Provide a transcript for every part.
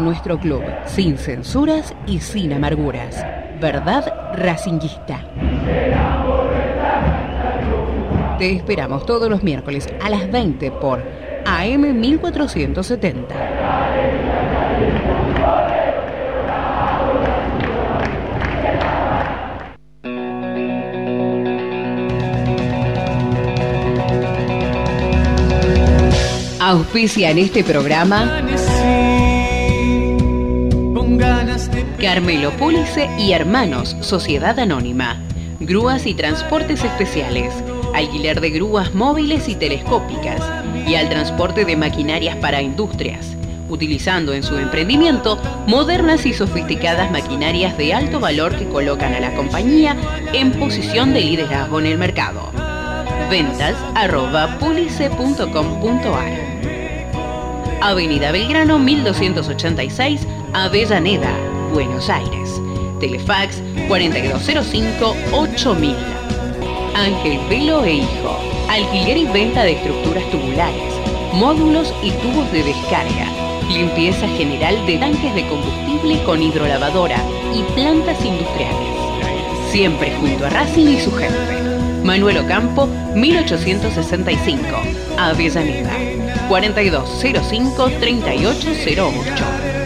en nuestro club, sin censuras y sin amarguras. Verdad racinguista. Te esperamos todos los miércoles a las 20 por AM 1470. Auspicia en este programa Carmelo Pólice y Hermanos, Sociedad Anónima. Grúas y transportes especiales. Alquiler de grúas móviles y telescópicas. Y al transporte de maquinarias para industrias. Utilizando en su emprendimiento modernas y sofisticadas maquinarias de alto valor que colocan a la compañía en posición de liderazgo en el mercado. ventas@pulice.com.ar. Avenida Belgrano 1286, Avellaneda, Buenos Aires. Telefax 4205-8000. Ángel Velo e Hijo. Alquiler y venta de estructuras tubulares, módulos y tubos de descarga. Limpieza general de tanques de combustible con hidrolavadora y plantas industriales. Siempre junto a Racing y su jefe. Manuel Ocampo, 1865, Avellaneda. 4205-3808.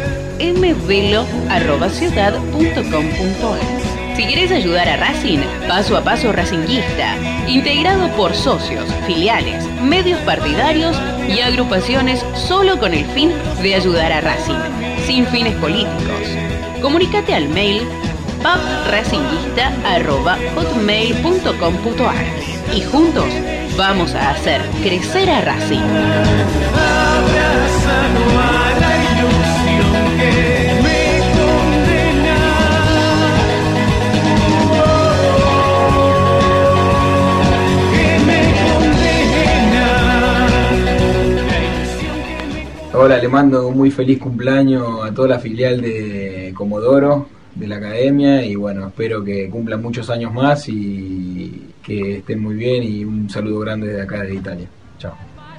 mvelo@ciudad.com.ar. Si querés ayudar a Racing, paso a paso racinguista, integrado por socios, filiales, medios partidarios y agrupaciones solo con el fin de ayudar a Racing, sin fines políticos. Comunícate al mail papracinguista@hotmail.com.ar y juntos vamos a hacer crecer a Racing. Hola, le mando un muy feliz cumpleaños a toda la filial de Comodoro, de la academia, y bueno, espero que cumplan muchos años más y que estén muy bien, y un saludo grande de acá de Italia. Chao.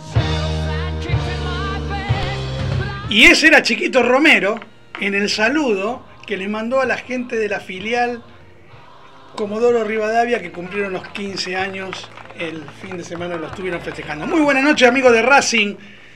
Y ese era Chiquito Romero en el saludo que le mandó a la gente de la filial Comodoro Rivadavia, que cumplieron los 15 años el fin de semana, lo estuvieron festejando. Muy buenas noches, amigos de Racing,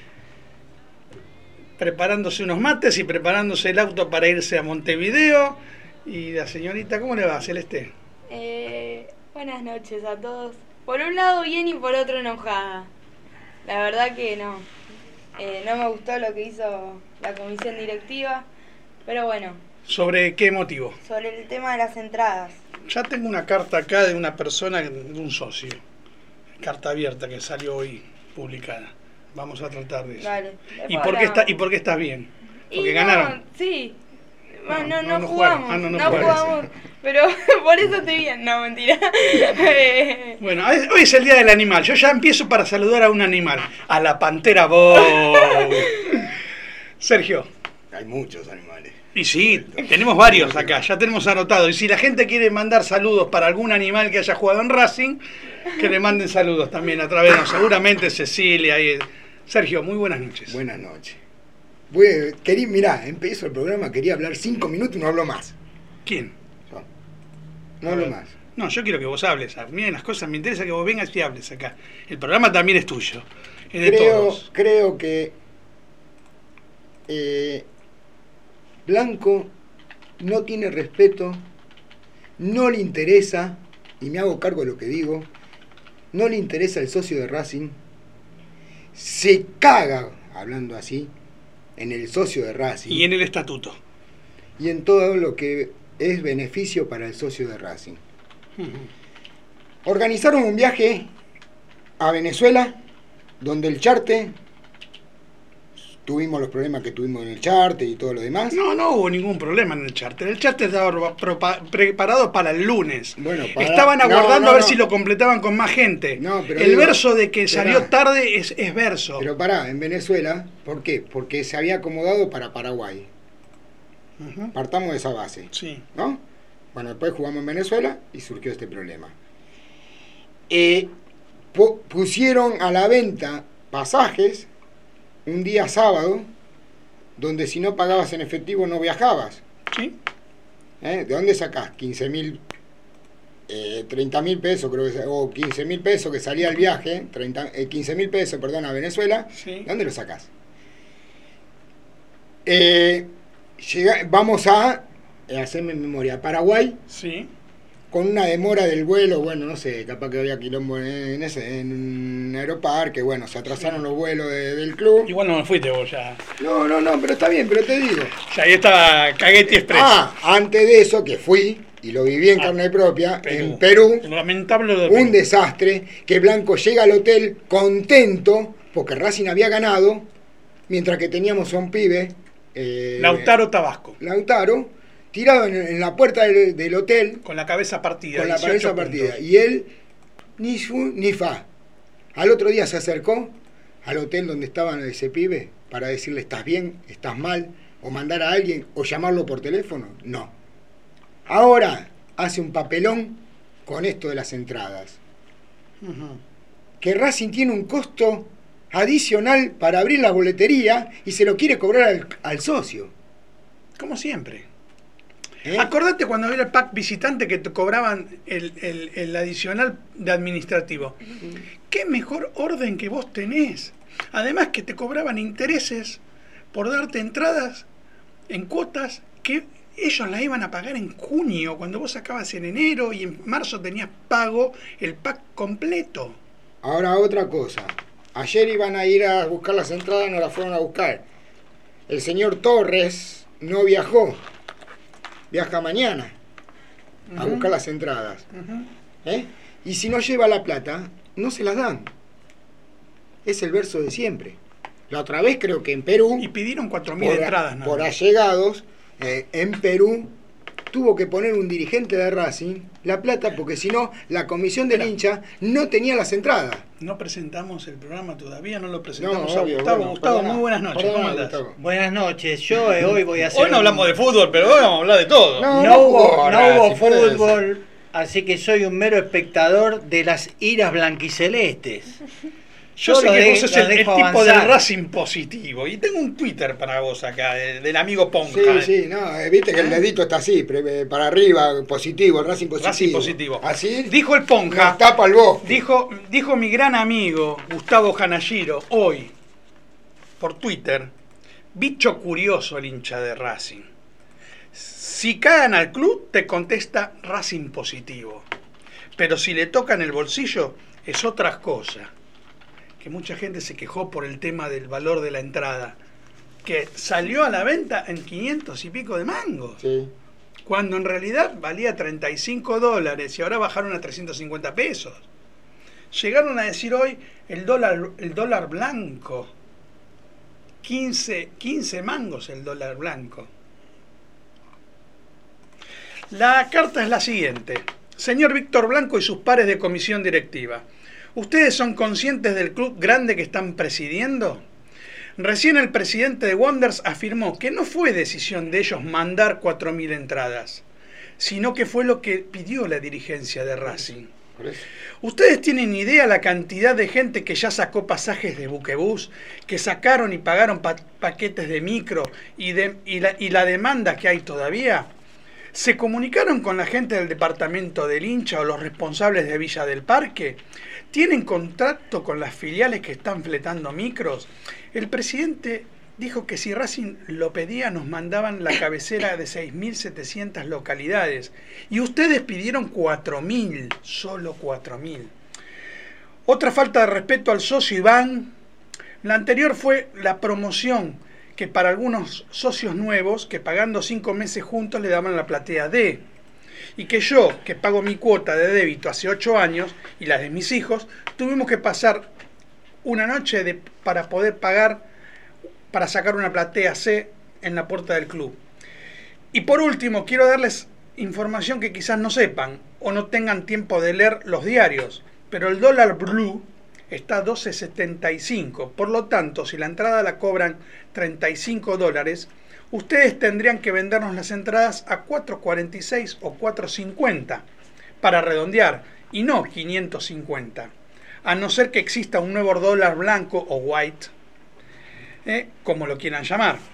preparándose unos mates y preparándose el auto para irse a Montevideo. Y la señorita, ¿cómo le va, Celeste? Buenas noches a todos. Por un lado bien y por otro enojada. La verdad que no me gustó lo que hizo la comisión directiva, pero bueno. ¿Sobre qué motivo? Sobre el tema de las entradas. Ya tengo una carta acá de una persona, de un socio. Carta abierta que salió hoy publicada. Vamos a tratar de eso. Vale. ¿Y por qué estás bien? Porque ganaron. Sí. No jugamos. jugaron. No jugamos. Pero por eso estoy bien. No, mentira. Bueno, hoy es el Día del Animal. Yo ya empiezo para saludar a un animal. A la pantera Bow. Sergio. Hay muchos animales. Y sí, tenemos varios acá. Ya tenemos anotado. Y si la gente quiere mandar saludos para algún animal que haya jugado en Racing, que le manden saludos también a través de, seguramente Cecilia y... Sergio, muy buenas noches. Buenas noches. Mirá, empiezo el programa, quería hablar 5 minutos y no hablo más. ¿Quién? Yo. No hablo más. No, yo quiero que vos hables. Miren las cosas, me interesa que vos vengas y hables acá. El programa también es tuyo. Es de todos. Creo que Blanco no tiene respeto, no le interesa, y me hago cargo de lo que digo, no le interesa el socio de Racing. Se caga, hablando así, en el socio de Racing. Y en el estatuto. Y en todo lo que es beneficio para el socio de Racing. Organizaron un viaje a Venezuela, donde el Charte, tuvimos los problemas que tuvimos en el Charte y todo lo demás. No hubo ningún problema en el Charte. El Charte estaba preparado para el lunes. Bueno, estaban aguardando a ver si lo completaban con más gente. El verso de que salió tarde es verso. Pero pará, en Venezuela, ¿por qué? Porque se había acomodado para Paraguay. Partamos de esa base. Sí. ¿No? Bueno, después jugamos en Venezuela y surgió este problema. Pusieron a la venta pasajes un día sábado donde si no pagabas en efectivo no viajabas. ¿Sí? ¿De dónde sacás 15.000, 30.000 pesos, creo que, o 15.000 pesos que salía el viaje, 15.000 pesos, perdón, a Venezuela? Sí. ¿De dónde lo sacás? Vamos a hacerme memoria. Paraguay, Sí. con una demora del vuelo, bueno, no sé, capaz que había quilombo en Aeroparque, bueno, se atrasaron los vuelos del club. Igual no me fuiste vos ya. No, pero está bien, pero te digo. Ya ahí estaba Caguetti Express. Antes de eso, que fui, y lo viví en carne propia, en Perú, Lamentable lo de un Perú. desastre, que Blanco llega al hotel contento, porque Racing había ganado, mientras que teníamos a un pibe, Lautaro Tabasco. Lautaro, tirado en la puerta del hotel, Con la cabeza partida. con la 18 cabeza puntos. partida. Y él, ni fu ni fa. Al otro día se acercó al hotel donde estaba ese pibe para decirle, ¿estás bien? ¿Estás mal? O mandar a alguien, o llamarlo por teléfono. No. Ahora hace un papelón con esto de las entradas. Ujú. Que Racing tiene un costo adicional para abrir la boletería y se lo quiere cobrar al socio. Como siempre. ¿Eh? Acordate cuando era el pack visitante que te cobraban el adicional de administrativo. ¿Qué mejor orden que vos tenés? Además que te cobraban intereses por darte entradas en cuotas que ellos las iban a pagar en junio, cuando vos sacabas en enero y en marzo tenías pago el pack completo. Ahora otra cosa. Ayer iban a ir a buscar las entradas, no las fueron a buscar. El señor Torres no viajó. Viaja mañana a buscar las entradas. ¿Eh? Y si no lleva la plata, no se las dan. Es el verso de siempre. La otra vez creo que en Perú, Y pidieron 4.000 entradas. nada por más. allegados, en Perú, tuvo que poner un dirigente de Racing la plata, porque si no, la comisión del hincha no tenía las entradas. No presentamos el programa todavía, no lo presentamos No, a obvio, Gustavo. bueno, Gustavo, perdona, muy buenas noches. perdona, ¿Cómo andás? Gustavo. Buenas noches, yo hoy voy a hacer... Hoy no hablamos de fútbol, pero hoy vamos a hablar de todo. No hubo jodas, si puedes. fútbol, así que soy un mero espectador de las iras blanquicelestes. Yo sé que vos sos el tipo avanzar. del Racing positivo. Y tengo un Twitter para vos acá, del amigo Ponja. Sí, no, viste que el dedito está así, para arriba, positivo, el Racing positivo. Racing positivo. Así, Dijo el Ponja. nos tapa el bosque. Dijo mi gran amigo Gustavo Hanashiro hoy, por Twitter, bicho curioso el hincha de Racing. Si cagan al club, te contesta Racing positivo. Pero si le tocan el bolsillo, es otra cosa. Que mucha gente se quejó por el tema del valor de la entrada, que salió a la venta en 500 y pico de mangos, Sí. cuando en realidad valía $35 y ahora bajaron a 350 pesos. Llegaron a decir hoy el dólar blanco, 15 mangos el dólar blanco. La carta es la siguiente. Señor Víctor Blanco y sus pares de comisión directiva, ¿ustedes son conscientes del club grande que están presidiendo? Recién el presidente de Wanderers afirmó que no fue decisión de ellos mandar 4.000 entradas, sino que fue lo que pidió la dirigencia de Racing. Por eso. ¿Ustedes tienen idea la cantidad de gente que ya sacó pasajes de buquebús, que sacaron y pagaron paquetes de micro y la demanda que hay todavía? ¿Se comunicaron con la gente del departamento del hincha o los responsables de Villa del Parque? ¿Tienen contacto con las filiales que están fletando micros? El presidente dijo que si Racing lo pedía nos mandaban la cabecera de 6.700 localidades y ustedes pidieron 4.000, solo 4.000. Otra falta de respeto al socio Iván. La anterior fue la promoción que para algunos socios nuevos que pagando 5 meses juntos le daban la platea D. Y que yo, que pago mi cuota de débito hace 8 años y las de mis hijos, tuvimos que pasar una noche para poder pagar, para sacar una platea C en la puerta del club. Y por último, quiero darles información que quizás no sepan o no tengan tiempo de leer los diarios, pero el dólar blue está a 12.75. Por lo tanto, si la entrada la cobran $35, ustedes tendrían que vendernos las entradas a 4.46 o 4.50 para redondear y no 550, a no ser que exista un nuevo dólar blanco o white, como lo quieran llamar.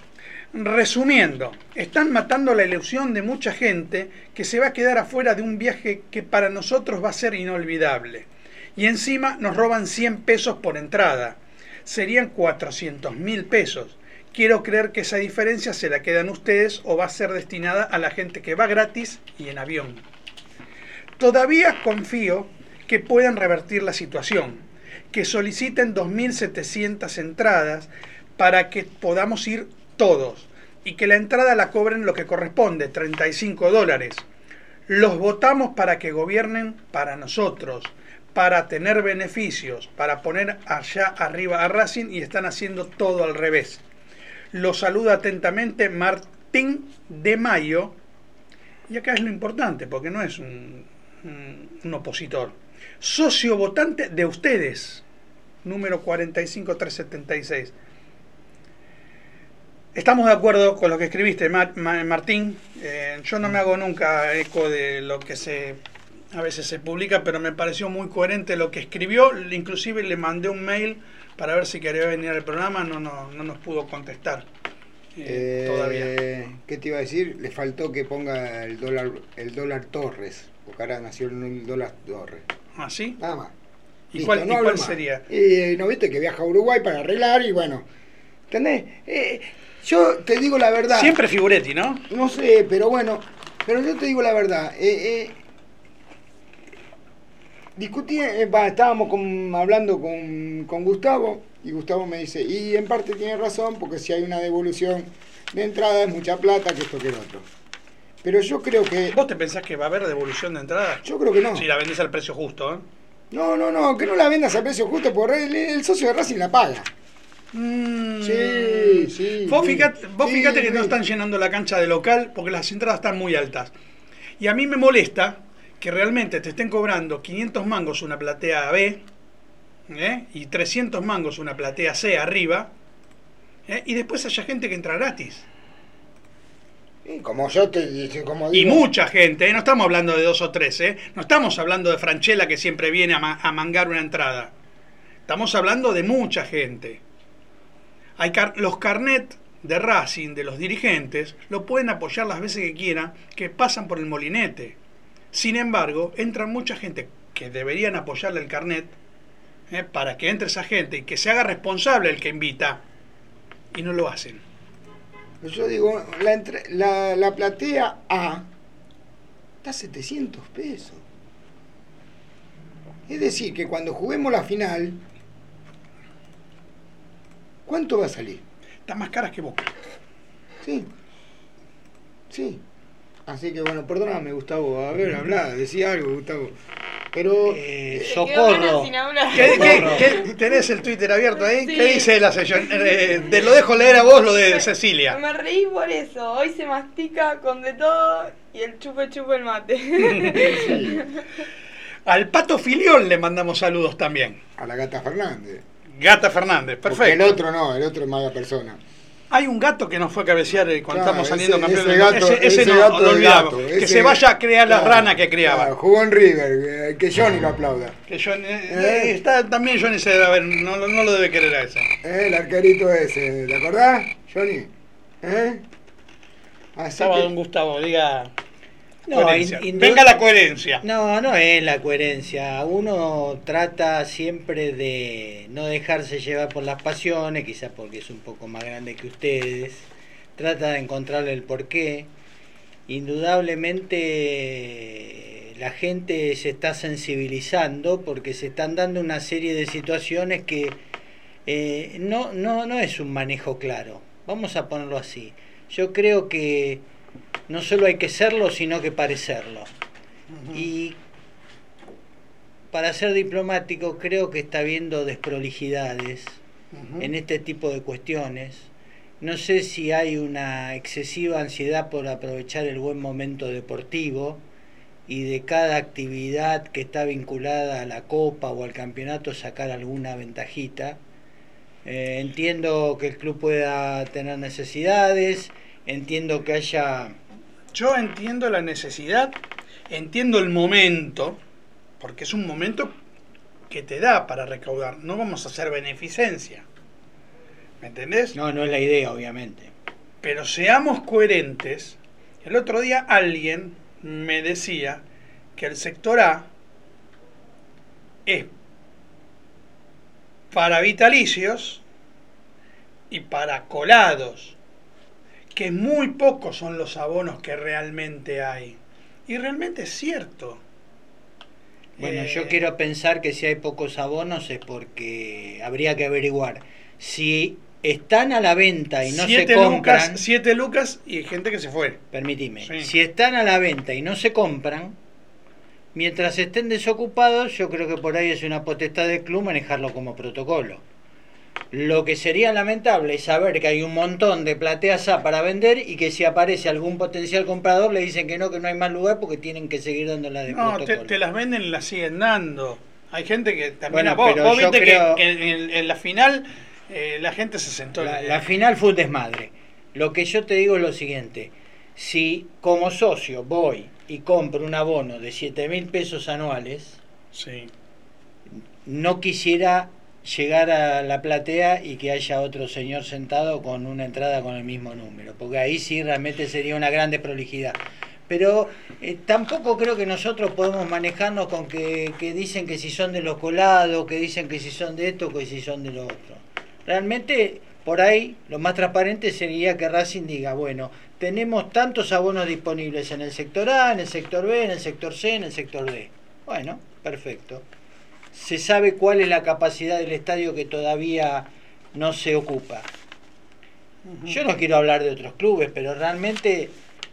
Resumiendo, están matando la ilusión de mucha gente que se va a quedar afuera de un viaje que para nosotros va a ser inolvidable. Y encima nos roban 100 pesos por entrada. Serían 400.000 pesos. Quiero creer que esa diferencia se la quedan ustedes o va a ser destinada a la gente que va gratis y en avión. Todavía confío que puedan revertir la situación, que soliciten 2.700 entradas para que podamos ir todos y que la entrada la cobren lo que corresponde, $35. Los votamos para que gobiernen para nosotros, para tener beneficios, para poner allá arriba a Racing y están haciendo todo al revés. Los saluda atentamente Martín de Mayo. Y acá es lo importante, porque no es un opositor. Socio votante de ustedes, número 45376. Estamos de acuerdo con lo que escribiste, Martín. Yo no me hago nunca eco de lo que a veces se publica, pero me pareció muy coherente lo que escribió. Inclusive le mandé un mail para ver si quería venir al programa, no nos pudo contestar todavía. ¿Qué te iba a decir? Le faltó que ponga el dólar Torres, porque ahora nació el dólar Torres. ¿Ah, sí? Nada más. ¿Y Listo, cuál sería? ¿No viste que viaja a Uruguay para arreglar y bueno? ¿Entendés? Yo te digo la verdad. Siempre Figuretti, ¿no? No sé, pero bueno, pero yo te digo la verdad. Estábamos hablando con Gustavo y Gustavo me dice, y en parte tiene razón, porque si hay una devolución de entrada es mucha plata, que esto que lo otro. Pero yo creo que... ¿Vos te pensás que va a haber devolución de entrada? Yo creo que no. Si la vendés al precio justo, ¿eh? No, que no la vendas al precio justo, porque el socio de Racing la paga. Sí. Vos fíjate que no están llenando la cancha de local porque las entradas están muy altas. Y a mí me molesta que realmente te estén cobrando 500 mangos una platea B y 300 mangos una platea C arriba, y después haya gente que entra gratis. Como yo como digo. Y mucha gente, no estamos hablando de 2 o 3, no estamos hablando de Franchella que siempre viene a mangar una entrada. Estamos hablando de mucha gente. Los carnet de Racing, de los dirigentes, lo pueden apoyar las veces que quieran, que pasan por el molinete. Sin embargo, entra mucha gente que deberían apoyarle el carnet para que entre esa gente y que se haga responsable el que invita, y no lo hacen. Yo digo, la platea A está a 700 pesos. Es decir, que cuando juguemos la final, ¿cuánto va a salir? Está más caras que Boca. Sí. Así que bueno, perdóname, Gustavo. A ver, hablá, decía algo, Gustavo. Pero... socorro. ¿Qué tenés el Twitter abierto ahí? Sí. ¿Qué dice la sesión? Te lo dejo leer a vos, lo de Cecilia. Me reí por eso. Hoy se mastica con de todo y el chupe el mate. Sí. Al Pato Filiol le mandamos saludos también. A la Gata Fernández. Gata Fernández, Porque perfecto. el otro es mala persona. Hay un gato que nos fue a cabecear cuando estamos saliendo ese campeones. gato- Ese ese no, gato lo es olvidamos. gato, Que ese- se vaya a crear las Claro, ranas que criaba. claro, jugó en River, que Johnny lo aplauda. Que también Johnny se debe haber, no lo debe querer a ese. El arquerito ese, ¿te acordás, Johnny? Así Estaba que, don Gustavo, diga. No, coherencia. Venga la coherencia. No es la coherencia. Uno trata siempre de no dejarse llevar por las pasiones, quizás porque es un poco más grande que ustedes. Trata de encontrarle el porqué. Indudablemente la gente se está sensibilizando porque se están dando una serie de situaciones que no es un manejo claro. Vamos a ponerlo así. Yo creo que no solo hay que serlo, sino que parecerlo. Y para ser diplomático, creo que está habiendo desprolijidades en este tipo de cuestiones. No sé si hay una excesiva ansiedad por aprovechar el buen momento deportivo y de cada actividad que está vinculada a la Copa o al campeonato sacar alguna ventajita. Entiendo que el club pueda tener necesidades, entiendo que haya... Yo entiendo la necesidad, entiendo el momento, porque es un momento que te da para recaudar. No vamos a hacer beneficencia. ¿Me entendés? No es la idea, obviamente. Pero seamos coherentes. El otro día alguien me decía que el sector A es para vitalicios y para colados, que muy pocos son los abonos que realmente hay. Y realmente es cierto. Bueno, yo quiero pensar que si hay pocos abonos es porque habría que averiguar si están a la venta y no se compran. 7 lucas y hay gente que se fue. Permitime, Sí. si están a la venta y no se compran, mientras estén desocupados, yo creo que por ahí es una potestad del club manejarlo como protocolo. Lo que sería lamentable es saber que hay un montón de plateas A para vender y que si aparece algún potencial comprador le dicen que no hay más lugar porque tienen que seguir dándola de No, protocolo. te las venden y las siguen dando. Hay gente que también... Bueno, vos pero yo viste creo- que en la final la gente se sentó... La final fue un desmadre. Lo que yo te digo es lo siguiente: si como socio voy y compro un abono de 7.000 pesos anuales, Sí. no quisiera llegar a la platea y que haya otro señor sentado con una entrada con el mismo número, porque ahí sí realmente sería una gran desprolijidad. Pero tampoco creo que nosotros podemos manejarnos con que dicen que si son de los colados, que dicen que si son de esto, que si son de lo otro. Realmente, por ahí, lo más transparente sería que Racing diga, bueno, tenemos tantos abonos disponibles en el sector A, en el sector B, en el sector C, en el sector D. Bueno, perfecto. Se sabe cuál es la capacidad del estadio que todavía no se ocupa. Yo no quiero hablar de otros clubes, pero realmente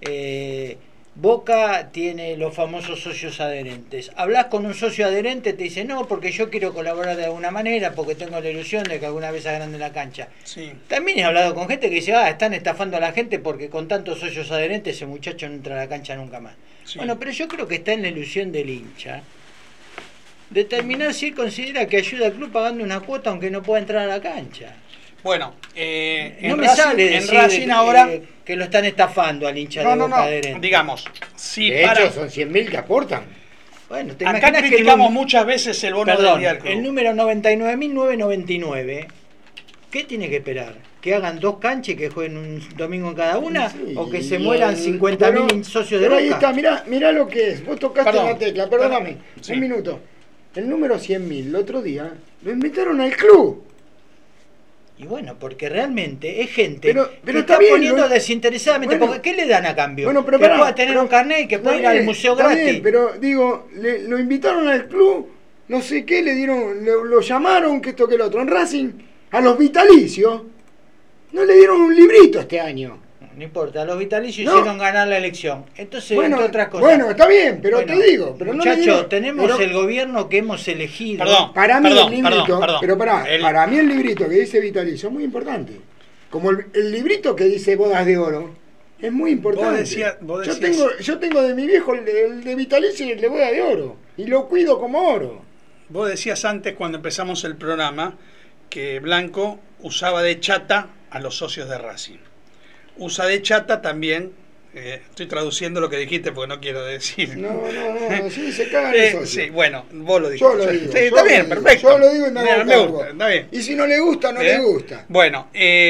Boca tiene los famosos socios adherentes. Hablas con un socio adherente, te dice, no, porque yo quiero colaborar de alguna manera, porque tengo la ilusión de que alguna vez agrande la cancha. Sí. También he hablado con gente que dice, están estafando a la gente porque con tantos socios adherentes ese muchacho no entra a la cancha nunca más. Sí. Bueno, pero yo creo que está en la ilusión del hincha determinar si él considera que ayuda al club pagando una cuota aunque no pueda entrar a la cancha. Bueno, No en me Racing, sale en decir Racing ahora... que lo están estafando al hincha de Boca adherente. digamos, si De para... hecho, son 100.000 que aportan. Bueno, ¿te Acá imaginas que criticamos muchas veces el bono del perdón, día del club. el número 99.999, ¿qué tiene que esperar? ¿Que hagan 2 canchas y que jueguen un domingo en cada una? Sí, ¿O que se mueran 50.000 socios de pero Boca? ahí está, mirá lo que es. Vos tocaste Perdón, la tecla, perdóname. sí. Un minuto. El número 100.000, el otro día, lo invitaron al club. Y bueno, porque realmente es gente Pero que está está bien, poniendo ¿no? desinteresadamente. Bueno. Porque ¿qué le dan a cambio? Bueno, pero que pará, pueda tener pero- un carnet y que pueda ir al museo está gratis. bien, pero digo, lo invitaron al club, no sé qué, le dieron, lo llamaron, que esto que lo otro. En Racing, a los vitalicios, no le dieron un librito este año. No importa, los vitalicios No. hicieron ganar la elección. Entonces, Bueno, entre otras cosas. bueno, está bien, pero Bueno, te digo, pero no le muchachos, dieron- tenemos pero- el gobierno que hemos elegido. Perdón. Para mí Perdón, el librito, perdón. pero El- para mí el librito que dice vitalicio es muy importante. Como el librito que dice bodas de oro es muy importante. Vos yo decías- yo tengo de mi viejo el de vitalicio y el de bodas de oro y lo cuido como oro. Vos decías antes, cuando empezamos el programa, que Blanco usaba de chata a los socios de Racing. Usa de chata también, estoy traduciendo lo que dijiste porque no quiero decir. No, sí, se cagan esos. Sí, bueno, vos lo dijiste. Yo lo digo. Sí, yo está lo bien, digo, perfecto. Yo lo digo y me hago Me cargo. gusta, está bien. Y si no le gusta, no le gusta. Bueno,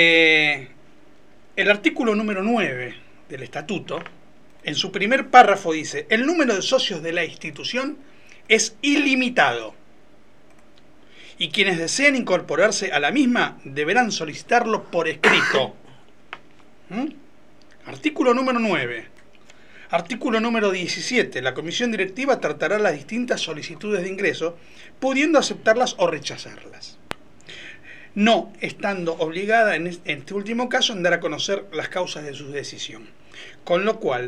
el artículo número 9 del estatuto, en su primer párrafo dice, el número de socios de la institución es ilimitado y quienes deseen incorporarse a la misma deberán solicitarlo por escrito. ¿Mm? Artículo número 9. Artículo número 17. La comisión directiva tratará las distintas solicitudes de ingreso, pudiendo aceptarlas o rechazarlas, no estando obligada en este último caso en dar a conocer las causas de su decisión. Con lo cual,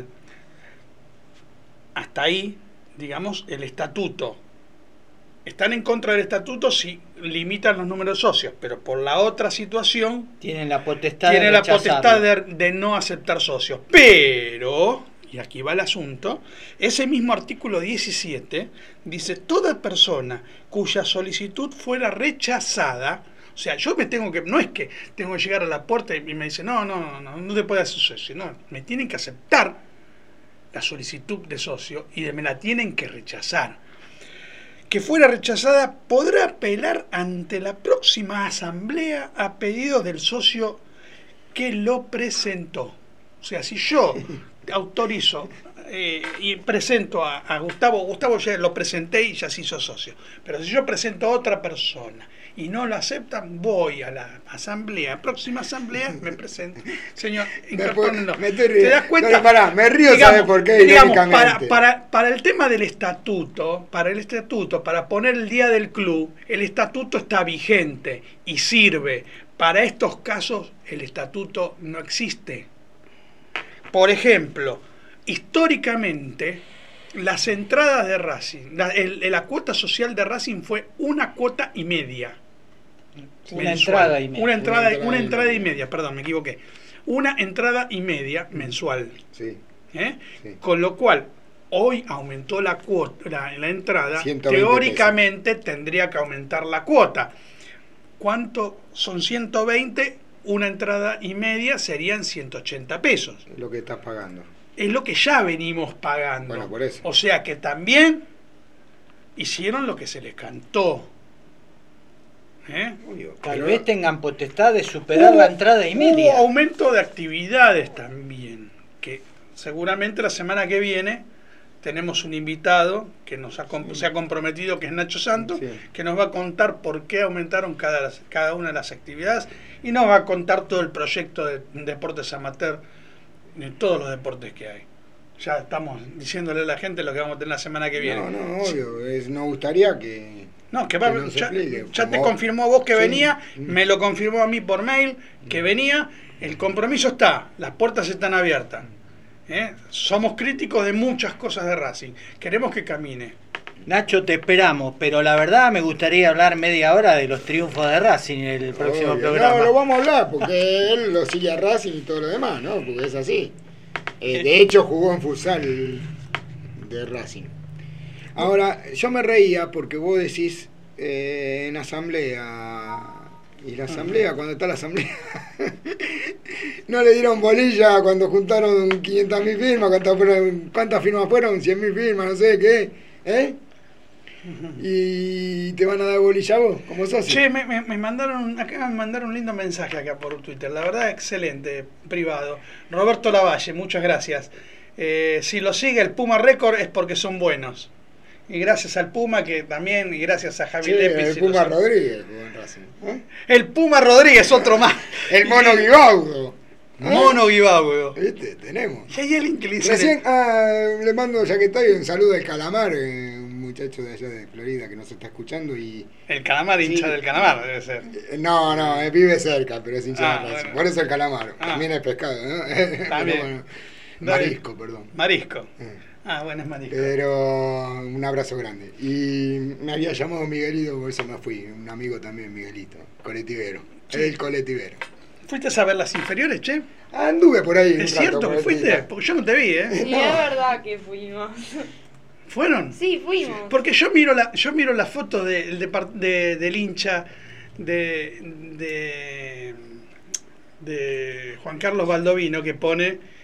hasta ahí, digamos, el estatuto. Están en contra del estatuto si limitan los números de socios, pero por la otra situación Tienen la potestad tiene de la rechazarlo. potestad de no aceptar socios. Pero, y aquí va el asunto, ese mismo artículo 17 dice, toda persona cuya solicitud fuera rechazada, o sea, yo me tengo que, no es que tengo que llegar a la puerta y me dice, no te puedes hacer socio, no, me tienen que aceptar la solicitud de socio y me la tienen que rechazar. Que fuera rechazada, podrá apelar ante la próxima asamblea a pedidos del socio que lo presentó. O sea, si yo autorizo y presento a Gustavo ya lo presenté y ya se hizo socio. Pero si yo presento a otra persona y no lo aceptan, voy a la asamblea, próxima asamblea, me presento. Señor, incorpórenlo. ¿Te das cuenta? Pero pará, me río, Digamos, ¿sabes por qué? digamos, Irónicamente. para el tema del estatuto, para poner el día del club, el estatuto está vigente y sirve. Para estos casos, el estatuto no existe. Por ejemplo, históricamente, las entradas de Racing, la cuota social de Racing fue 1,5 cuotas mensual. Una entrada y media. Una entrada y media, perdón, me equivoqué. Una entrada y media mensual. Sí. Sí. Con lo cual, hoy aumentó la cuota, la entrada, 120 teóricamente tendría que aumentar la cuota. ¿Cuánto son 120? Una entrada y media serían 180 pesos. Lo que estás pagando. Es lo que ya venimos pagando. Bueno, por eso. O sea que también hicieron lo que se les cantó. Tal vez tengan potestad de superar la entrada y media. Hubo aumento de actividades también, que seguramente la semana que viene tenemos un invitado que se ha comprometido, que es Nacho Santos, que nos va a contar por qué aumentaron cada una de las actividades y nos va a contar todo el proyecto de deportes amateur, de todos los deportes que hay. Ya estamos diciéndole a la gente lo que vamos a tener la semana que viene. No, obvio. Nos gustaría que... No, que ya te como... confirmó a vos que Sí. venía, me lo confirmó a mí por mail, que venía, el compromiso está, las puertas están abiertas. Somos críticos de muchas cosas de Racing, queremos que camine. Nacho, te esperamos, pero la verdad me gustaría hablar media hora de los triunfos de Racing en el próximo programa. No, lo vamos a hablar, porque él lo sigue a Racing y todo lo demás, ¿no? Porque es así. De hecho, jugó en futsal de Racing. Ahora, yo me reía porque vos decís en asamblea, y la asamblea, cuando está la asamblea, no le dieron bolilla cuando juntaron 500.000 firmas, ¿cuántas firmas fueron? 100.000 firmas, no sé qué, y te van a dar bolilla a vos, como socio. Che, me mandaron un lindo mensaje acá por Twitter, la verdad excelente, privado. Roberto Lavalle, muchas gracias. Si lo sigue el Puma Record es porque son buenos. Y gracias al Puma, que también, y gracias a Javi Lepis. El Puma Rodríguez, en Racing. El Puma Rodríguez, otro más. El Mono Guibaudo. Mono Guibaudo. ¿Viste? Tenemos. Y hay alguien que le dice... Recién, le mando, ya que estoy, un saludo al Calamar, un muchacho de allá de Florida que nos está escuchando. Y el Calamar, hincha del Calamar, debe ser. No, vive cerca, pero es hincha de Racing. Bueno. Por eso el Calamar. También es pescado, ¿no? También. Bueno, marisco, perdón. Marisco. Bueno, es marisco. Pero un abrazo grande. Y me había llamado Miguelito, por eso me fui. Un amigo también, Miguelito, coletivero. Sí. El coletivero. ¿Fuiste a ver las inferiores, che? Anduve por ahí. ¿Es cierto que fuiste? Porque yo no te vi, Sí, es verdad que fuimos. ¿Fueron? Sí, fuimos. Porque yo miro la foto del hincha de Juan Carlos Baldovino, que pone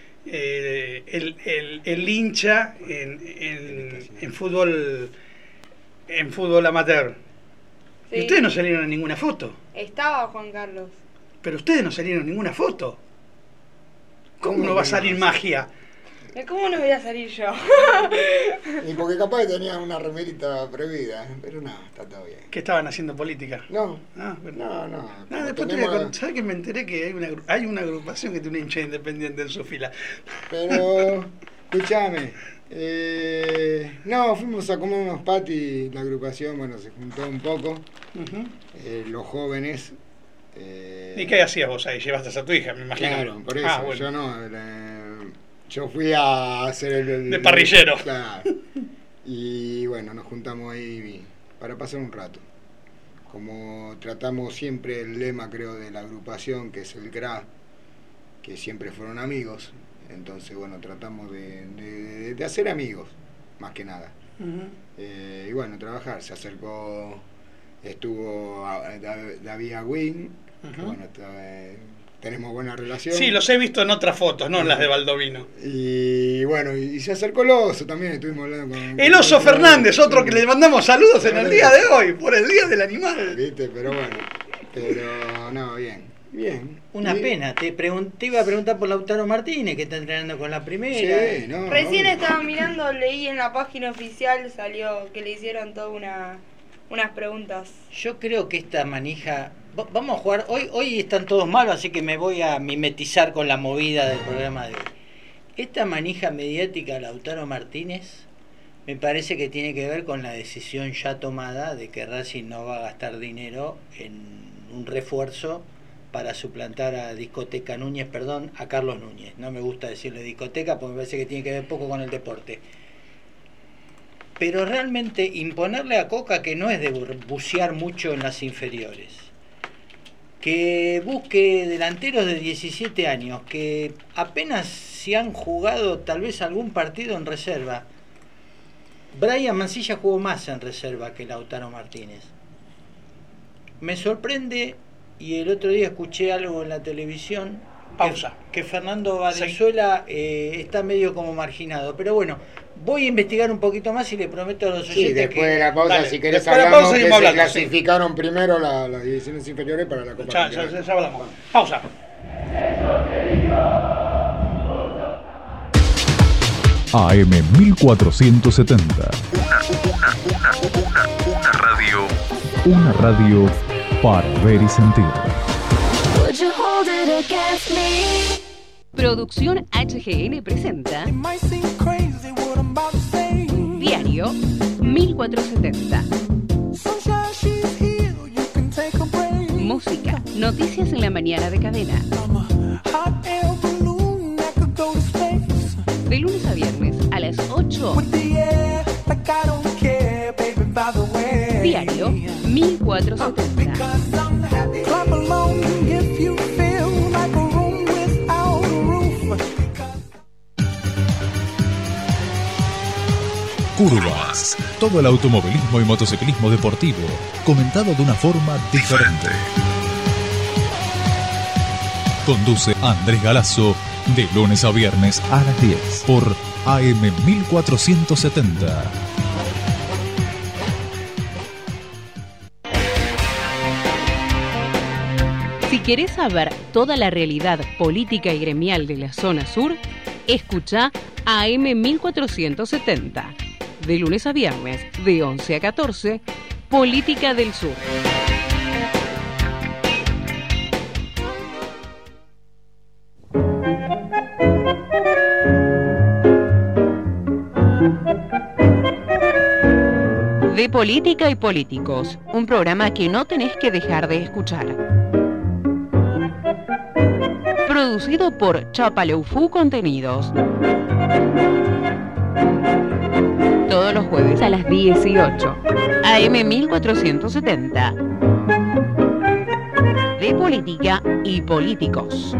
el hincha en fútbol amateur. Sí. Y ustedes no salieron en ninguna foto. Estaba Juan Carlos. Pero ustedes no salieron en ninguna foto. ¿Cómo no va a salir magia? ¿Cómo no voy a salir yo? Y porque capaz que tenía una remerita prohibida, pero no, está todo bien. ¿Qué estaban haciendo política? No. Bueno. No. Después ¿sabes que me enteré que hay una agrupación que tiene un hincha independiente en su fila? Pero, escúchame. Fuimos a comer unos patis, la agrupación, bueno, se juntó un poco. Los jóvenes. ¿Y qué hacías vos ahí? ¿Llevaste a tu hija, me imagino? Claro, por eso. Bueno. Yo no. Yo fui a hacer el de parrillero. Claro. Y bueno, nos juntamos ahí para pasar un rato. Como tratamos siempre el lema, creo, de la agrupación, que es el GRA, que siempre fueron amigos. Entonces, bueno, tratamos de hacer amigos, más que nada. Y bueno, trabajar. Se acercó, estuvo David Agüín, que bueno, tenemos buena relación. Sí, los he visto en otras fotos, no en las de Baldovino. Y bueno, y se acercó el Oso también, estuvimos hablando con... El Oso Fernández, otro que le mandamos saludos en el día de hoy, por el Día del Animal. ¿Viste? Pero bueno, no, bien. Bien. Una Y- pena. Te iba a preguntar por Lautaro Martínez, que está entrenando con la primera. Sí, no, Recién no. estaba mirando, leí en la página oficial, salió que le hicieron todas unas preguntas. Yo creo que esta manija... Vamos a jugar... Hoy están todos malos, así que me voy a mimetizar con la movida del programa de hoy. Esta manija mediática Lautaro Martínez me parece que tiene que ver con la decisión ya tomada de que Racing no va a gastar dinero en un refuerzo para suplantar a Discoteca Núñez, perdón, a Carlos Núñez. No me gusta decirle discoteca porque me parece que tiene que ver poco con el deporte. Pero realmente imponerle a Coca, que no es de bucear mucho en las inferiores, que busque delanteros de 17 años, que apenas si han jugado tal vez algún partido en reserva. Brian Mancilla jugó más en reserva que Lautaro Martínez. Me sorprende, y el otro día escuché algo en la televisión, Pausa. que Fernando Valenzuela está medio como marginado. Pero bueno, voy a investigar un poquito más y le prometo a los oyentes Sí, después de la pausa, Dale, si querés después de la hablamos pausa que seguimos se hablando, sí. clasificaron primero las divisiones inferiores para la Copa Ya Continental. hablamos. Pausa. AM 1470. Una radio. Una radio para ver y sentir. Would you hold it against me? Producción HGN presenta Diario 1470. Música, noticias en la mañana de cadena. De lunes a viernes a las 8. Diario 1470. Curvas. Todo el automovilismo y motociclismo deportivo, comentado de una forma diferente. Conduce Andrés Galazo de lunes a viernes a las 10 por AM 1470. Si querés saber toda la realidad política y gremial de la zona sur, escucha AM 1470. De lunes a viernes, de 11 a 14, Política del Sur. De Política y Políticos, un programa que no tenés que dejar de escuchar. Producido por Chapaleufú Contenidos. Todos los jueves a las 18. AM 1470. De Política y Políticos.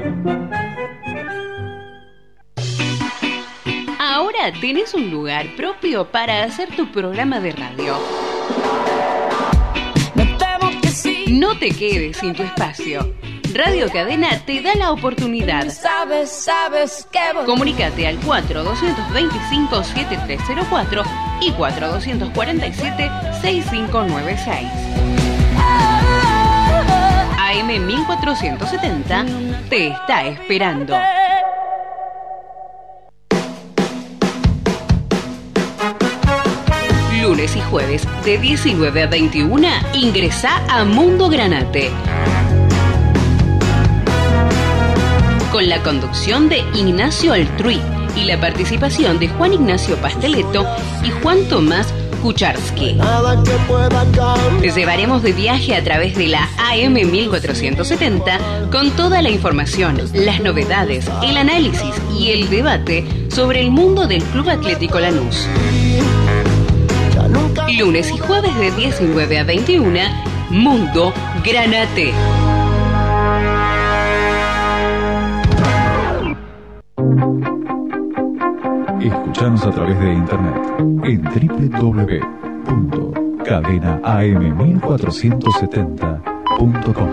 Ahora tenés un lugar propio para hacer tu programa de radio. No te quedes sin tu espacio. Radio Cadena te da la oportunidad. Comunícate al 4225-7304 y 4247-6596. AM 1470 te está esperando. Lunes y jueves de 19 a 21 ingresá a Mundo Granate. Con la conducción de Ignacio Altruy y la participación de Juan Ignacio Pasteleto y Juan Tomás Kucharski. Te llevaremos de viaje a través de la AM 1470 con toda la información, las novedades, el análisis y el debate sobre el mundo del Club Atlético Lanús. Lunes y jueves de 19 a 21, Mundo Granate. Escuchanos a través de internet en www.cadenaam1470.com.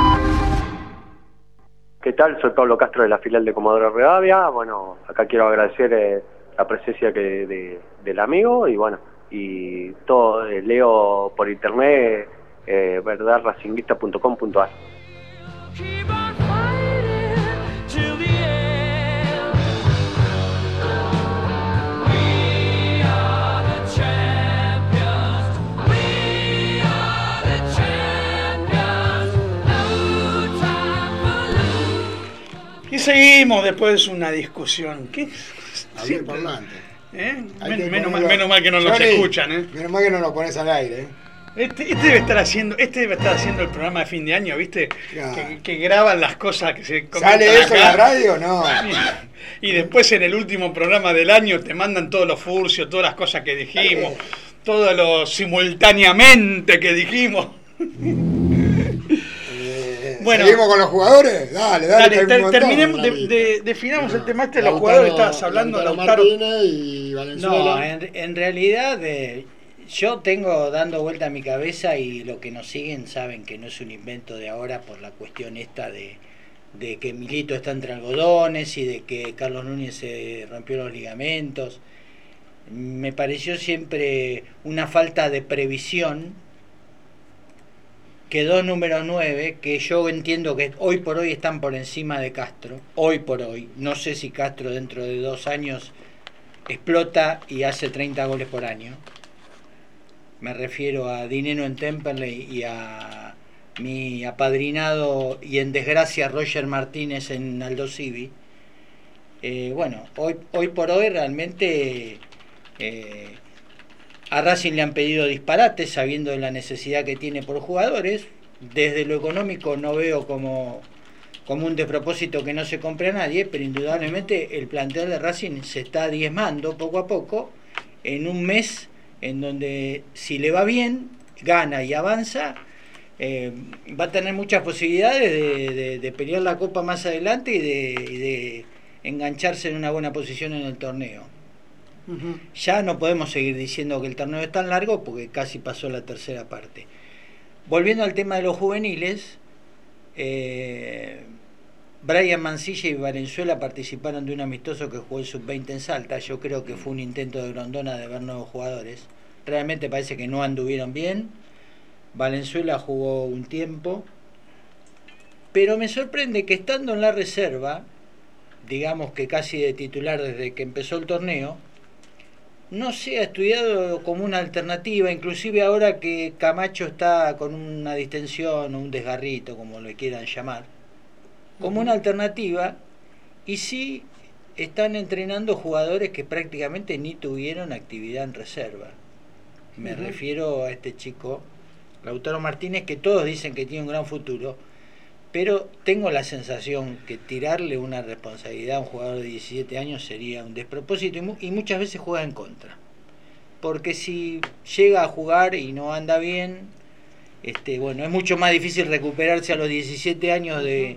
¿Qué tal? Soy Pablo Castro de la filial de Comodoro Rivadavia. Bueno, acá quiero agradecer la presencia del amigo y bueno, y todo leo por internet verdadracinguista.com.ar. Y seguimos después de una discusión. ¿Qué? Abrir parlante. Menos mal que no nos escuchan, ¿eh? Menos mal que no nos pones al aire, ¿eh? Este debe estar haciendo el programa de fin de año, ¿viste? Claro. Que graban las cosas que se comentan. ¿Sale eso en acá. la radio? No. Y después en el último programa del año te mandan todos los furcios, todas las cosas que dijimos, todo lo simultáneamente que dijimos. Bueno, ¿seguimos con los jugadores? Dale, terminemos, definamos el tema de los jugadores. Estabas hablando, Lautaro Martínez y Valenzuela. No, en realidad yo tengo dando vuelta a mi cabeza, y los que nos siguen saben que no es un invento de ahora por la cuestión esta de que Milito está entre algodones y de que Carlos Núñez se rompió los ligamentos. Me pareció siempre una falta de previsión que dos números 9, que yo entiendo que hoy por hoy están por encima de Castro, hoy por hoy, no sé si Castro dentro de 2 años explota y hace 30 goles por año. Me refiero a Dineno en Temperley y a mi apadrinado y en desgracia Roger Martínez en Aldo Civi. Bueno, hoy por hoy realmente a Racing le han pedido disparates sabiendo de la necesidad que tiene por jugadores. Desde lo económico no veo como un despropósito que no se compre a nadie, pero indudablemente el plantel de Racing se está diezmando poco a poco en un mes en donde, si le va bien, gana y avanza, va a tener muchas posibilidades de pelear la Copa más adelante y de engancharse en una buena posición en el torneo. Ya no podemos seguir diciendo que el torneo es tan largo porque casi pasó la tercera parte. Volviendo al tema de los juveniles, Brian Mancilla y Valenzuela participaron de un amistoso que jugó el Sub-20 en Salta. Yo creo que fue un intento de Grondona de ver nuevos jugadores. Realmente parece que no anduvieron bien. Valenzuela jugó un tiempo, pero me sorprende que estando en la reserva, digamos que casi de titular desde que empezó el torneo, no se ha estudiado como una alternativa, inclusive ahora que Camacho está con una distensión o un desgarrito, como le quieran llamar, como una alternativa, y sí están entrenando jugadores que prácticamente ni tuvieron actividad en reserva. Me refiero a este chico, Lautaro Martínez, que todos dicen que tiene un gran futuro, pero tengo la sensación que tirarle una responsabilidad a un jugador de 17 años sería un despropósito, y muchas veces juega en contra. Porque si llega a jugar y no anda bien, bueno, es mucho más difícil recuperarse a los 17 años de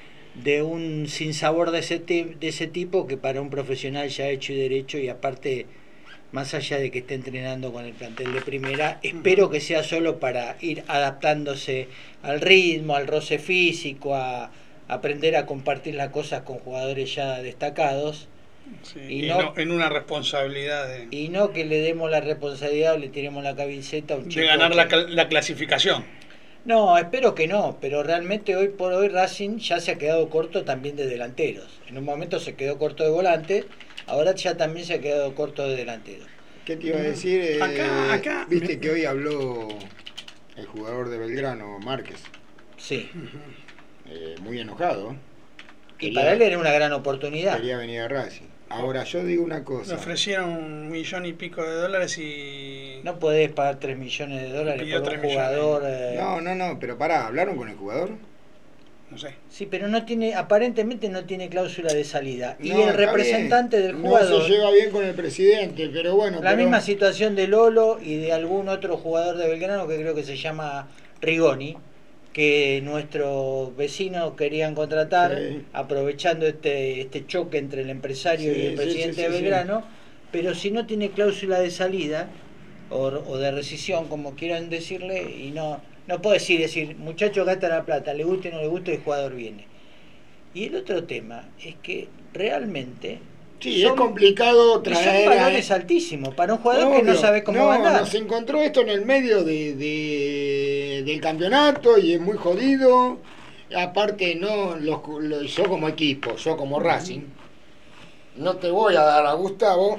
un sinsabor de ese tipo que para un profesional ya hecho y derecho, y aparte, más allá de que esté entrenando con el plantel de primera, espero que sea solo para ir adaptándose al ritmo, al roce físico, a aprender a compartir las cosas con jugadores ya destacados. Sí, y no en una responsabilidad y no que le demos la responsabilidad o le tiremos la camiseta a un chico de ganar la clasificación. No, espero que no, pero realmente hoy por hoy Racing ya se ha quedado corto también de delanteros. En un momento se quedó corto de volante, ahora ya también se ha quedado corto de delanteros. ¿Qué te iba a decir? Acá. Viste que hoy habló el jugador de Belgrano, Márquez. Sí. Muy enojado. Y para él era una gran oportunidad. Quería venir a Racing. Ahora, yo digo una cosa. Le ofrecieron $1 millón y pico y... No podés pagar $3 millones por un jugador... No, pero pará, ¿hablaron con el jugador? No sé. Sí, pero aparentemente no tiene cláusula de salida. No, y el representante del jugador... No se lleva bien con el presidente, pero bueno... Misma situación de Lolo y de algún otro jugador de Belgrano que creo que se llama Rigoni, que nuestros vecinos querían contratar, aprovechando este choque entre el empresario y el presidente de Belgrano, pero si no tiene cláusula de salida o de rescisión, como quieran decirle, y no puede decir, muchacho, gasta la plata, le guste o no le guste, el jugador viene. Y el otro tema es que realmente... Sí, es complicado traer... Son valores altísimos para un jugador que no sabe cómo va a andar. Nos encontró esto en el medio del campeonato y es muy jodido. aparte no yo como equipo, yo como Racing, no te voy a dar a Gustavo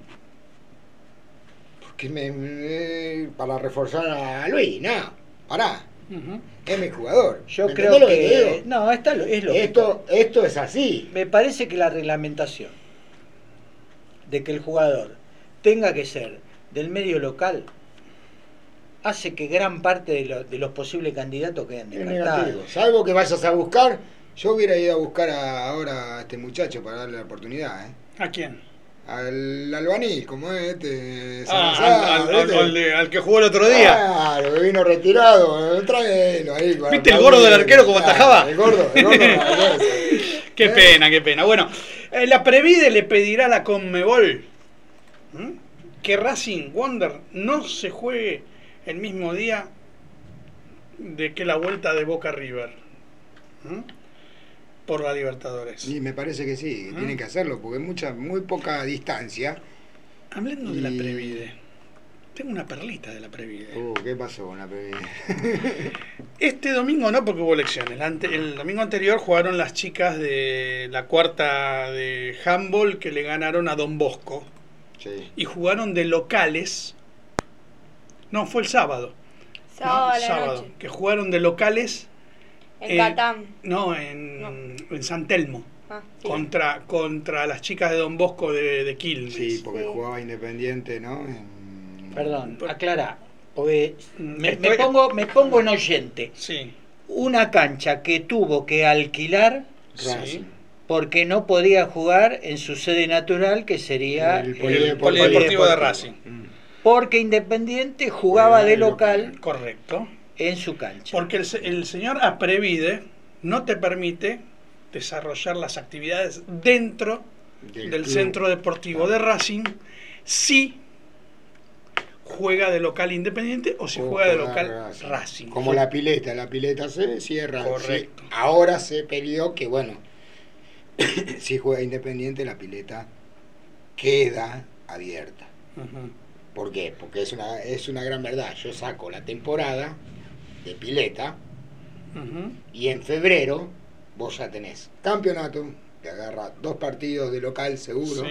porque para reforzar a Luis, no, pará. Es mi jugador. Yo creo que no, es lógico. Esto es así. Me parece que la reglamentación de que el jugador tenga que ser del medio local hace que gran parte de los posibles candidatos queden descartados. Salvo que vayas a buscar, yo hubiera ido a buscar ahora a este muchacho para darle la oportunidad. ¿A quién? Al albañil, como es al que jugó el otro día. Claro, que vino retirado, tráelo ahí. ¿Viste el gordo del arquero como atajaba? El gordo. Qué pena. Bueno, la Previde le pedirá a la Conmebol que Racing Wander no se juegue el mismo día de que la vuelta de Boca River por la Libertadores. Sí, me parece que sí, que tienen que hacerlo porque muy poca distancia. Hablando de la Previde, tengo una perlita de la Previde. ¿Qué pasó con la Previde? Este domingo no, porque hubo elecciones. El domingo anterior jugaron las chicas de la cuarta de handball que le ganaron a Don Bosco. Sí. Y jugaron de locales. No, fue el sábado. Sábado, que jugaron de locales en Catán. No, en San Telmo. Sí. Contra las chicas de Don Bosco de Quilmes. Sí, porque jugaba Independiente, ¿no? Perdón, aclara. Porque me pongo en oyente. Sí. Una cancha que tuvo que alquilar Racing. Porque no podía jugar en su sede natural, que sería el Polideportivo de Racing. Porque Independiente jugaba de local. Correcto. En su cancha. Porque el señor Aprevide no te permite desarrollar las actividades dentro del centro deportivo de Racing si juega de local Independiente o si juega de local Racing. Como la pileta se cierra. Correcto. Sí. Ahora se pidió que, bueno, si juega Independiente la pileta queda abierta. ¿Por qué? Porque es una gran verdad. Yo saco la temporada de pileta y en febrero vos ya tenés campeonato, te agarra 2 partidos de local seguro,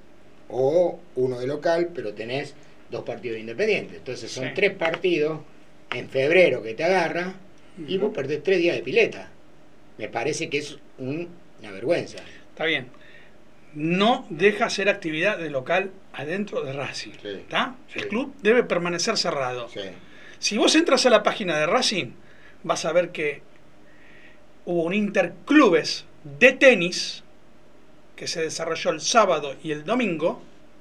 o 1 de local, pero tenés 2 partidos de Independiente. Entonces son 3 partidos en febrero que te agarra y vos perdés 3 días de pileta. Me parece que es una vergüenza. Está bien. No deja hacer actividad de local adentro de Racing. ¿Está? El club debe permanecer cerrado. Si vos entras a la página de Racing, vas a ver que hubo un interclubes de tenis que se desarrolló el sábado y el domingo,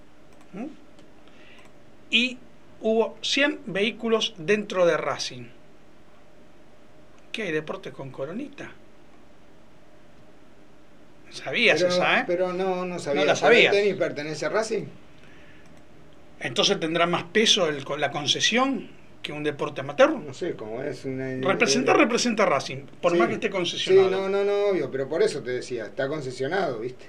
y hubo 100 vehículos dentro de Racing. ¿Qué hay? ¿Deportes con coronita? ¿Sabías esa, Pero no sabía. No la sabías. ¿El tenis pertenece a Racing? Entonces tendrá más peso la concesión que un deporte amateur. No sé, como es representa a Racing, por más que esté concesionado. Sí, no, obvio, pero por eso te decía, está concesionado, ¿viste?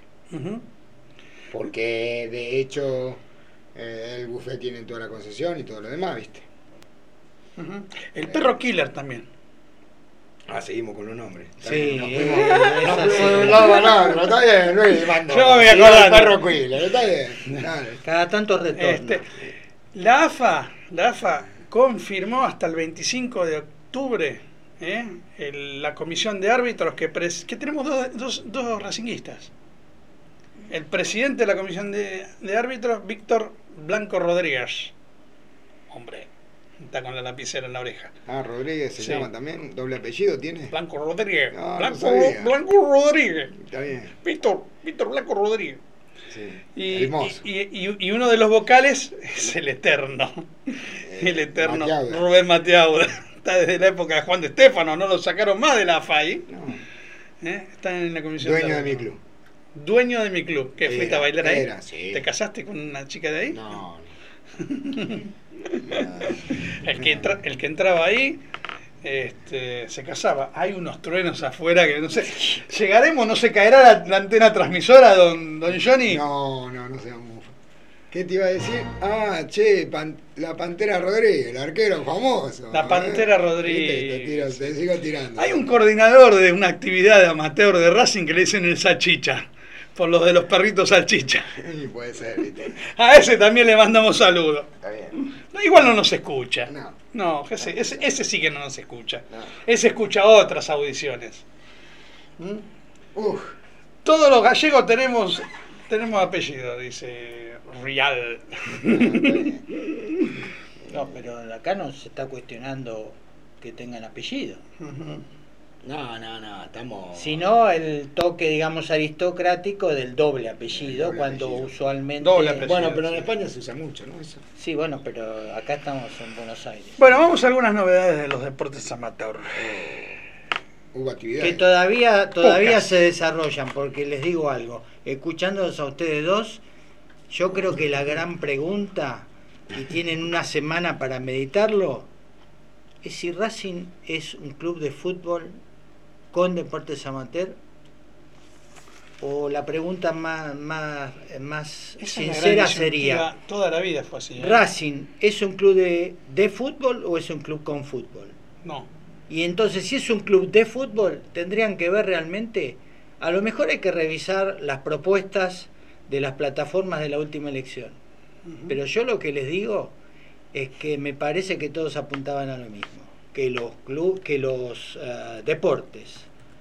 Porque de hecho el buffet tiene toda la concesión y todo lo demás, ¿viste? El perro killer también. Seguimos con los nombres. Sí, no, está bien, Luis, mando. Yo me voy acordando. El perro killer, está bien. Dale. Cada tanto retorno. La AFA confirmó hasta el 25 de octubre la comisión de árbitros que tenemos dos racinguistas. El presidente de la comisión de árbitros, Víctor Blanco Rodríguez. Hombre, está con la lapicera en la oreja. Rodríguez se llama también, doble apellido tiene. Blanco Rodríguez. Blanco Rodríguez. Está bien. Víctor Blanco Rodríguez. Sí. Y uno de los vocales es el eterno. El eterno Matiauda. Rubén Matiauda. Está desde la época de Juan de Estéfano, no lo sacaron más de la FAI. Está en la comisión. Dueño de mi club. Dueño de mi club. ¿Qué fuiste a bailar ahí? Sí. ¿Te casaste con una chica de ahí? No. El que entraba ahí se casaba. Hay unos truenos afuera que no sé. ¿Llegaremos? ¿No se caerá la antena transmisora, don Johnny? No seamos. ¿Qué te iba a decir? Ah, che, la Pantera Rodríguez, el arquero famoso. La Pantera Rodríguez. Te sigo tirando. Hay un coordinador de una actividad amateur de Racing que le dicen el salchicha, por los de los perritos salchicha. Y puede ser, ¿viste? A ese también le mandamos saludos. Está bien. No, igual no nos escucha. No. Ese sí que no nos escucha. No. Ese escucha otras audiciones. Todos los gallegos tenemos apellido, dice Rial. No, pero acá no se está cuestionando que tengan apellido. No, estamos... Sino el toque, digamos, aristocrático del doble apellido, cuando apellido. Usualmente... Doble apellido. Bueno, pero en España se usa mucho, ¿no? Eso. Sí, bueno, pero acá estamos en Buenos Aires. Bueno, vamos a algunas novedades de los deportes amateur. Hubo actividades. Que todavía Pocas. se desarrollan, porque les digo algo, escuchándolos a ustedes dos, yo creo que la gran pregunta, y tienen una semana para meditarlo, es si Racing es un club de fútbol con deportes amateur, o la pregunta más Esa es sincera la gran sería, disyuntiva, toda la vida fue así. ¿Racing es un club de fútbol o es un club con fútbol? No. Y entonces, si es un club de fútbol, tendrían que ver realmente, a lo mejor hay que revisar las propuestas de las plataformas de la última elección. Pero yo lo que les digo es que me parece que todos apuntaban a lo mismo, que los deportes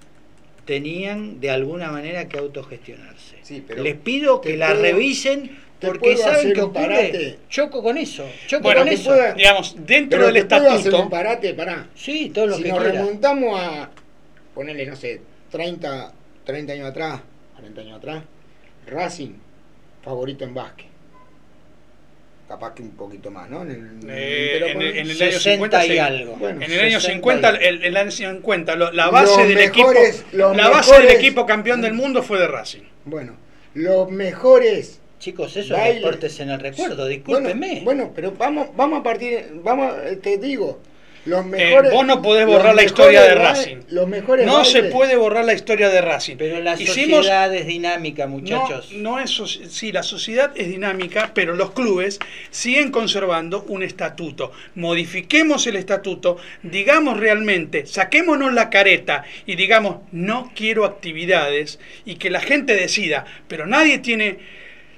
tenían de alguna manera que autogestionarse. Sí, pero les pido que la revisen, porque saben que ocurre. Choco con eso. Bueno, digamos, dentro del estatuto. ¿Puedo hacer un estatuto. parate? Pará. Sí, todo lo Si que nos quiera. remontamos a, ponerle, no sé, 30 años atrás, 40 años atrás, Racing, favorito en básquet. Capaz que un poquito más, ¿no? En el año 60 50 y sí. algo. Bueno, En el año 60 50, y algo. el año 50, la base del mejores- equipo, los la base del mejores- equipo campeón del mundo fue de Racing. Bueno, los mejores... Chicos, eso Baile. es deportes en el recuerdo, discúlpeme. Bueno, pero vamos a partir, te digo, los mejores... Vos no podés los borrar la mejores historia de ba- Racing. Los mejores No se bailes- puede borrar la historia de Racing. Pero la Hicimos- sociedad es dinámica, muchachos. No es sí, la sociedad es dinámica, pero los clubes siguen conservando un estatuto. Modifiquemos el estatuto, digamos realmente, saquémonos la careta y digamos no quiero actividades y que la gente decida, pero nadie tiene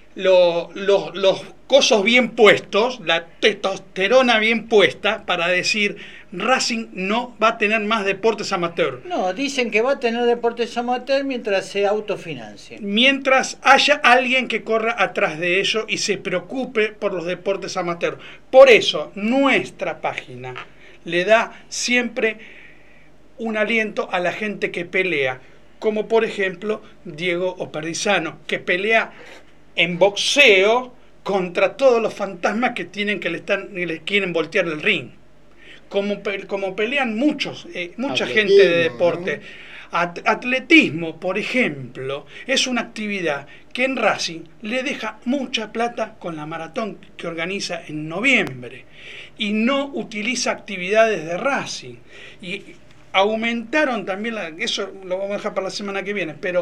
los cosos bien puestos, la testosterona bien puesta para decir Racing no va a tener más deportes amateur. No, dicen que va a tener deportes amateur mientras se autofinancien. Mientras haya alguien que corra atrás de ello y se preocupe por los deportes amateur. Por eso, nuestra página le da siempre un aliento a la gente que pelea, como por ejemplo Diego Operdizano, que pelea en boxeo contra todos los fantasmas que tienen que le quieren voltear el ring. Como pelean mucha gente de deporte. ¿No? Atletismo, por ejemplo, es una actividad que en Racing le deja mucha plata con la maratón que organiza en noviembre y no utiliza actividades de Racing. Y aumentaron también, eso lo vamos a dejar para la semana que viene, pero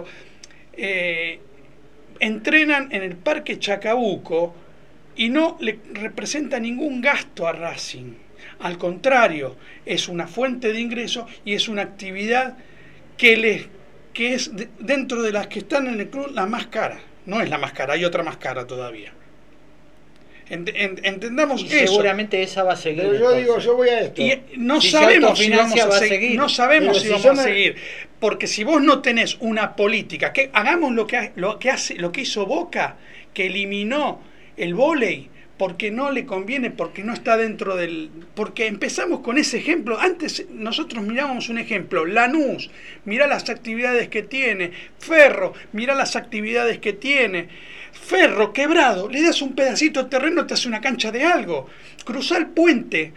entrenan en el Parque Chacabuco y no le representa ningún gasto a Racing. Al contrario, es una fuente de ingreso y es una actividad que es dentro de las que están en el club la más cara. No es la más cara, hay otra más cara todavía. Entendamos Y eso. seguramente esa va a seguir. Pero yo entonces. digo, yo voy a esto. Y no Si se sabemos si autofinancia, vamos va a a seguir. seguir. No sabemos Pero si si vamos yo a me- seguir. Porque si vos no tenés una política, que hagamos lo que hizo Boca, que eliminó el vóley, porque no le conviene, porque no está dentro del... Porque empezamos con ese ejemplo. Antes nosotros mirábamos un ejemplo. Lanús, mirá las actividades que tiene. Ferro, mirá las actividades que tiene. Ferro, Quebrado, le das un pedacito de terreno, te hace una cancha de algo. Cruzá el puente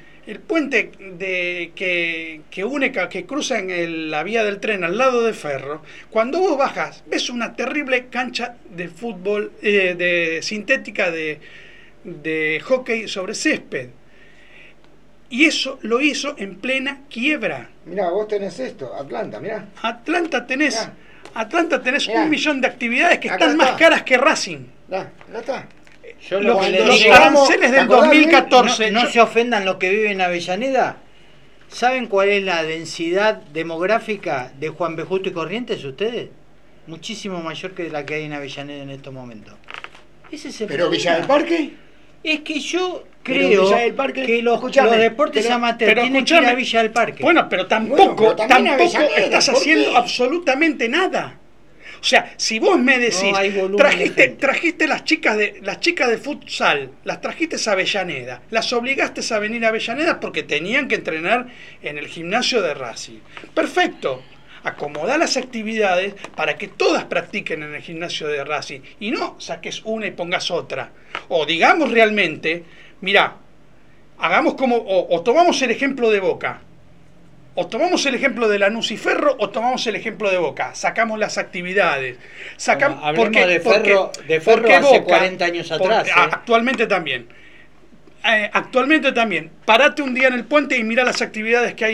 que cruza en la vía del tren al lado de Ferro. Cuando vos bajas, ves una terrible cancha de fútbol, de sintética de hockey sobre césped. Y eso lo hizo en plena quiebra. Mirá, vos tenés esto, Atlanta, mirá. Atlanta tenés Mirá. Mirá. 1 millón de actividades que Acá están más está. caras que Racing. Ya está. Yo lo que le los digo- aranceles del 2014. No se ofendan los que viven en Avellaneda. ¿Saben cuál es la densidad demográfica de Juan B. Justo y Corrientes ustedes? Muchísimo mayor que la que hay en Avellaneda en estos momentos. Ese es el ¿Pero problema. Villa del Parque? Es que yo Pero creo Villa del Parque, que los escuchame, deportes pero- amateurs pero tienen que ir a escuchame. Villa del Parque. Bueno, pero tampoco, Bueno, pero también tampoco Avellaneda, estás ¿por haciendo qué? absolutamente nada. O sea, si vos me decís, No hay volumen de gente. trajiste las chicas de futsal, las trajiste a Avellaneda, las obligaste a venir a Avellaneda porque tenían que entrenar en el gimnasio de Racing. Perfecto. Acomodá las actividades para que todas practiquen en el gimnasio de Racing y no saques una y pongas otra. O digamos realmente, mirá, hagamos como, o tomamos el ejemplo de Boca. O tomamos el ejemplo de Lanús y Ferro o tomamos el ejemplo de Boca. Sacamos las actividades. Bueno, hablemos de Ferro hace 40 años atrás, Actualmente también. Actualmente también. Parate un día en el puente y mira las actividades que hay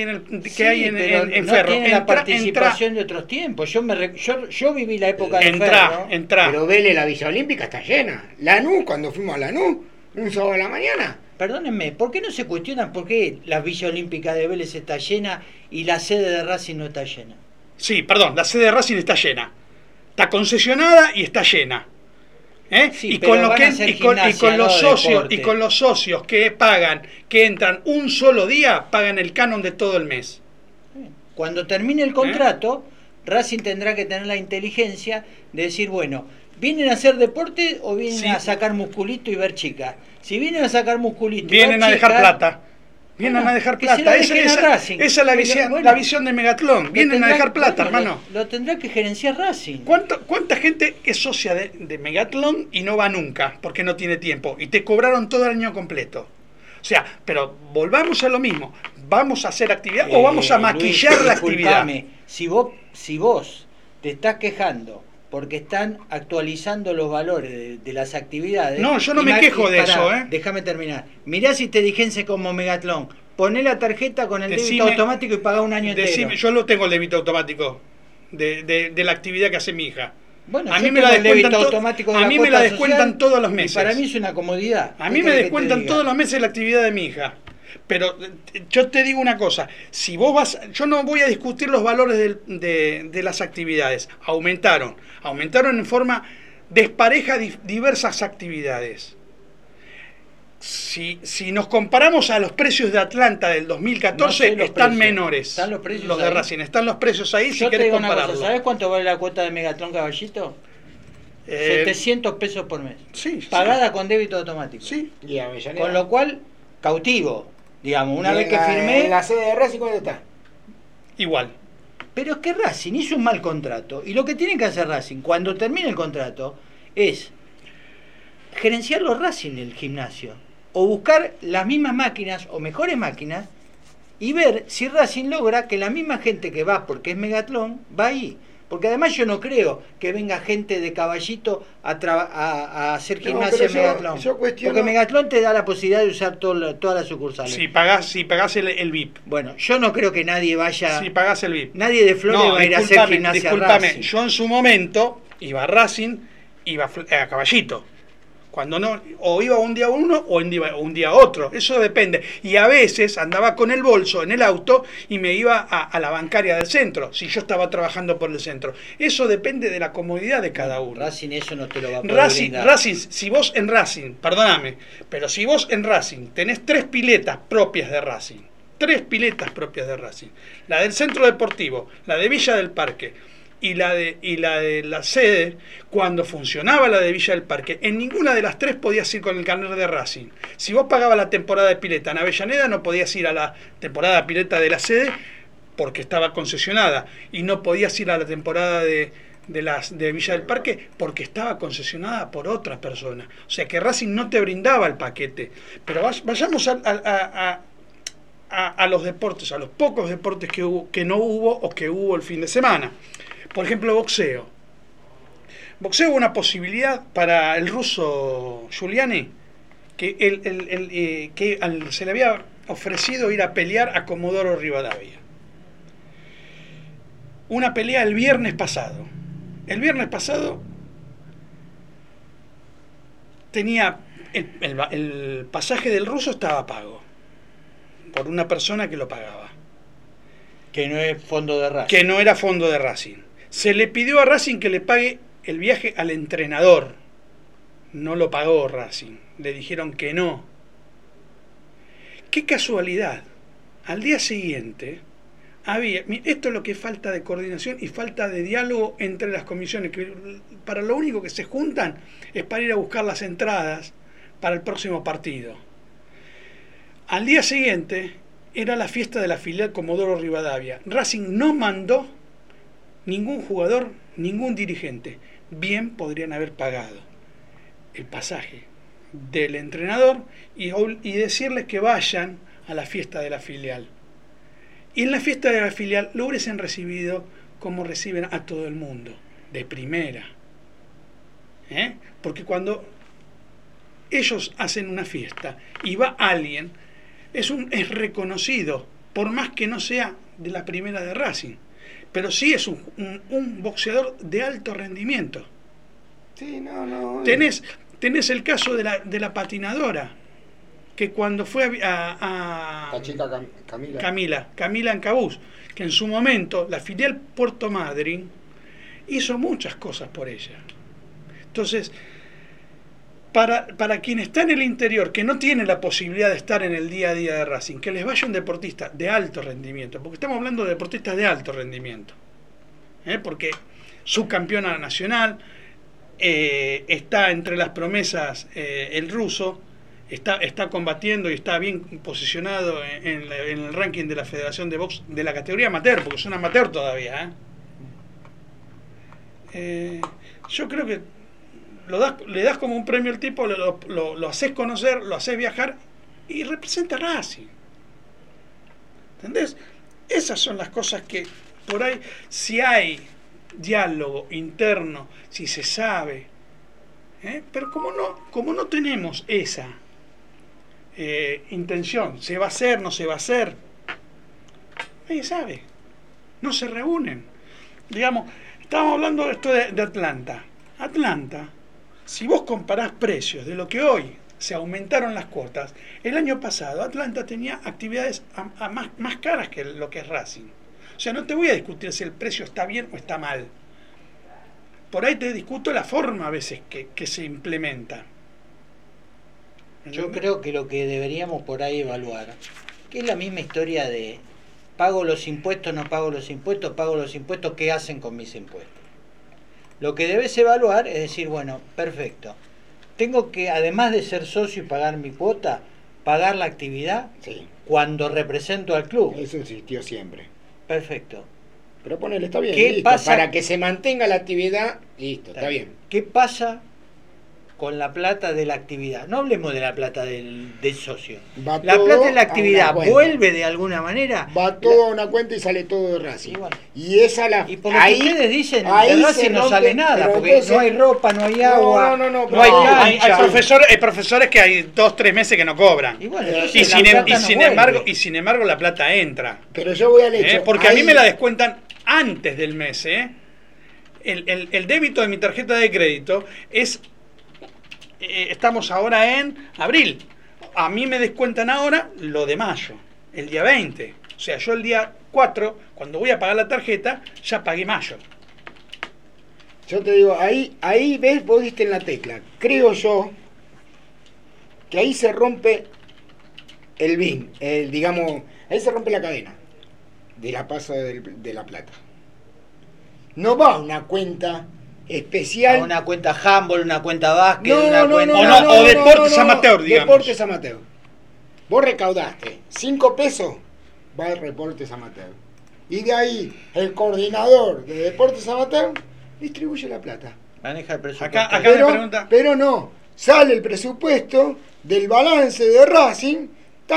en no Ferro. tiene la participación de otros tiempos. Yo viví la época de Ferro. Entra. Pero Vélez, la Villa Olímpica está llena. Lanús, cuando fuimos a Lanús, un sábado de la mañana. Perdónenme, ¿por qué no se cuestionan por qué la Villa Olímpica de Vélez está llena y la sede de Racing no está llena? Sí, perdón, la sede de Racing está llena. Está concesionada y está llena. Sí, y pero con lo van que a hacer y con gimnasia, los no socios deporte. y con los socios que pagan, que entran un solo día, pagan el canon de todo el mes. Cuando termine el contrato, Racing tendrá que tener la inteligencia de decir, bueno, ¿vienen a hacer deporte o vienen Sí. a sacar musculito y ver chicas? Si vienen a sacar musculito y Vienen ver a dejar chicas, plata. Vienen bueno, a dejar que se plata. la dejen a Racing. Esa es la Bueno, visión de Megatlón. lo Vienen a tendrá- dejar plata, bueno, hermano. Lo tendrá que gerenciar Racing. ¿Cuánta gente es socia de Megatlón y no va nunca porque no tiene tiempo? Y te cobraron todo el año completo. O sea, pero volvamos a lo mismo. ¿Vamos a hacer actividad o vamos a maquillar Luis, la actividad? disculpame, si vos te estás quejando porque están actualizando los valores de las actividades. No, yo no me quejo de eso, Déjame terminar. Mirá si te digense como Megatlón. Poné la tarjeta con el débito automático y pagá un año entero. Yo lo tengo el débito automático de la actividad que hace mi hija. Bueno, a yo mí me tengo la el débito descuentan, automático de a la mí me la cuota descuentan social todos los y meses. para mí es una comodidad. A mí ¿Qué me querés que te descuentan diga? todos los meses la actividad de mi hija. Pero yo te digo una cosa, si vos vas, yo no voy a discutir los valores de las actividades. Aumentaron en forma despareja diversas actividades. Si nos comparamos a los precios de Atlanta del 2014, No sé los están precios. menores. ¿Están los precios de ahí? Racing, están los precios ahí Yo si te querés digo una compararlo. cosa, ¿sabés cuánto vale la cuota de Megatlón Caballito? 700 pesos por mes. Sí, pagada con débito automático. Sí. Y Avellaneda. Con lo cual, cautivo. Digamos, una Y vez en que la- firmé. En la sede de Racing, ¿cuánto está? Igual. Pero es que Racing hizo un mal contrato. Y lo que tiene que hacer Racing, cuando termine el contrato, es gerenciarlo Racing el gimnasio. O buscar las mismas máquinas o mejores máquinas y ver si Racing logra que la misma gente que va porque es Megatlón va ahí. Porque además yo no creo que venga gente de Caballito a hacer No, gimnasia pero en yo- Megatlón. yo cuestiono- Porque Megatlón te da la posibilidad de usar todas las sucursales. Si pagás el VIP. Bueno, yo no creo que nadie vaya. Si pagás el VIP. Nadie de Flores va a ir a hacer gimnasia discúlpame, Racing. yo en su momento iba a Racing, iba a Caballito. Cuando no, o iba un día uno o iba un día otro, eso depende. Y a veces andaba con el bolso en el auto y me iba a la bancaria del centro, si yo estaba trabajando por el centro. Eso depende de la comodidad de cada uno. Racing eso no te lo va a poder brindar. Racing, si vos en Racing, perdóname, pero si vos en Racing tenés 3 piletas propias de Racing, 3 piletas propias de Racing, la del centro deportivo, la de Villa del Parque y la de la sede, cuando funcionaba la de Villa del Parque, en ninguna de las 3 podías ir con el carnet de Racing. Si vos pagabas la temporada de pileta en Avellaneda, no podías ir a la temporada de pileta de la sede porque estaba concesionada, y no podías ir a la temporada de Villa del Parque porque estaba concesionada por otra persona. O sea que Racing no te brindaba el paquete. Pero vayamos a los deportes, a los pocos deportes que no hubo o que hubo el fin de semana. Por ejemplo, boxeo. Boxeo hubo una posibilidad para el ruso Giuliani, que se le había ofrecido ir a pelear a Comodoro Rivadavia. Una pelea el viernes pasado. El viernes pasado tenía el pasaje del ruso estaba pago por una persona que lo pagaba. Que no es fondo de Racing. Que no era fondo de Racing. Se le pidió a Racing que le pague el viaje al entrenador. No lo pagó Racing. Le dijeron que no. Qué casualidad. Al día siguiente esto es lo que es falta de coordinación y falta de diálogo entre las comisiones, que para lo único que se juntan es para ir a buscar las entradas para el próximo partido. Al día siguiente era la fiesta de la filial Comodoro Rivadavia. Racing no mandó ningún jugador, ningún dirigente. Bien podrían haber pagado el pasaje del entrenador y decirles que vayan a la fiesta de la filial. Y en la fiesta de la filial lo hubiesen recibido como reciben a todo el mundo, de primera. Porque cuando ellos hacen una fiesta y va alguien, es reconocido, por más que no sea de la primera de Racing, pero sí es un boxeador de alto rendimiento. Sí, no. Tenés el caso de la patinadora, que cuando fue La chica Camila. Camila Ancabús, que en su momento la filial Puerto Madryn hizo muchas cosas por ella. Entonces, para quien está en el interior, que no tiene la posibilidad de estar en el día a día de Racing, que les vaya un deportista de alto rendimiento, porque estamos hablando de deportistas de alto rendimiento, porque subcampeona nacional, está entre las promesas el ruso, está combatiendo y está bien posicionado en el ranking de la Federación de Box de la categoría amateur, porque son amateur todavía. Yo creo que le das como un premio al tipo, lo haces conocer, lo haces viajar y representa a Racing. ¿Entendés? Esas son las cosas que por ahí, si hay diálogo interno, si se sabe, pero como no tenemos esa intención, se va a hacer, no se va a hacer, nadie sabe, no se reúnen. Digamos, estábamos hablando de esto de Atlanta. Si vos comparás precios de lo que hoy se aumentaron las cuotas, el año pasado Atlanta tenía actividades más caras que lo que es Racing. O sea, no te voy a discutir si el precio está bien o está mal. Por ahí te discuto la forma a veces que se implementa. Yo creo que lo que deberíamos por ahí evaluar, que es la misma historia de pago los impuestos, no pago los impuestos, pago los impuestos, ¿qué hacen con mis impuestos? Lo que debes evaluar es decir, bueno, perfecto, tengo que, además de ser socio y pagar mi cuota, pagar la actividad cuando represento al club. Eso existió siempre. Perfecto. Pero ponele, está bien, ¿Qué listo, pasa? para que se mantenga la actividad, listo, está bien. ¿Qué pasa con la plata de la actividad? No hablemos de la plata del socio. Va La todo plata de la a actividad una cuenta. vuelve de alguna manera. Va todo a una cuenta y sale todo de Racing. Y esa la. Y por lo ahí, que ustedes dicen, ahí de se Racing no rompe, sale nada, pero porque entonces- no hay ropa, no hay agua, no hay Hay cancha. profesores que hay 2-3 meses que no cobran. Y bueno, Y entonces sin, la plata no vuelve. sin embargo la plata entra. Pero yo voy al hecho. Porque a ahí- mí me la descuentan antes del mes. El débito de mi tarjeta de crédito es... estamos ahora en abril. A mí me descuentan ahora lo de mayo, el día 20. O sea, yo el día 4, cuando voy a pagar la tarjeta, ya pagué mayo. Yo te digo, ahí ves, vos diste en la tecla. Creo yo que ahí se rompe el BIN, digamos, ahí se rompe la cadena de la paso de la plata. No va a una cuenta especial. A una cuenta handball, una cuenta básquet, No, una no, cuenta... o deportes amateur, digamos. Deportes amateur. Vos recaudaste 5 pesos, va al deportes amateur. Y de ahí el coordinador de deportes amateur distribuye la plata. Maneja el presupuesto. Acá me pregunta... Pero no, sale el presupuesto del balance de Racing,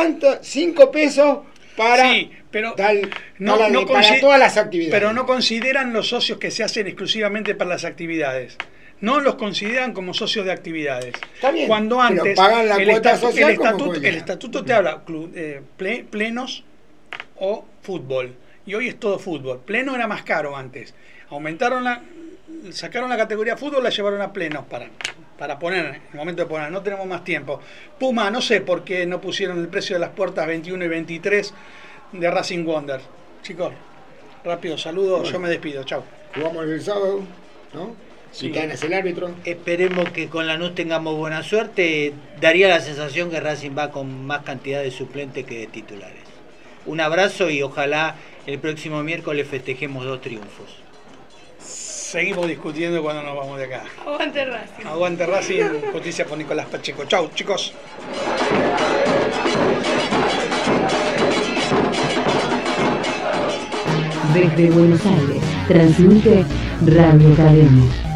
5 pesos para, Sí, pero para consi- todas las actividades. Pero no consideran los socios que se hacen exclusivamente para las actividades. No los consideran como socios de actividades. Está bien, Cuando pero antes pagan la cuota social como el cualquiera. estatuto te habla plenos o fútbol. Y hoy es todo fútbol. Pleno era más caro antes. Sacaron la categoría fútbol, la llevaron a plenos para para poner, en el momento de poner, no tenemos más tiempo. Puma, no sé por qué no pusieron el precio de las puertas 21 y 23 de Racing Wonder. Chicos, rápido, saludos, Bueno. yo me despido, chau. Jugamos el sábado, ¿no? Sí. Y Cana es el árbitro. Esperemos que con Lanús tengamos buena suerte. Daría la sensación que Racing va con más cantidad de suplentes que de titulares. Un abrazo y ojalá el próximo miércoles festejemos 2 triunfos. Seguimos discutiendo cuando nos vamos de acá. Aguante Racing. Aguante Racing, justicia por Nicolás Pacheco. Chau, chicos. Desde Buenos Aires, transmite Radio Academia.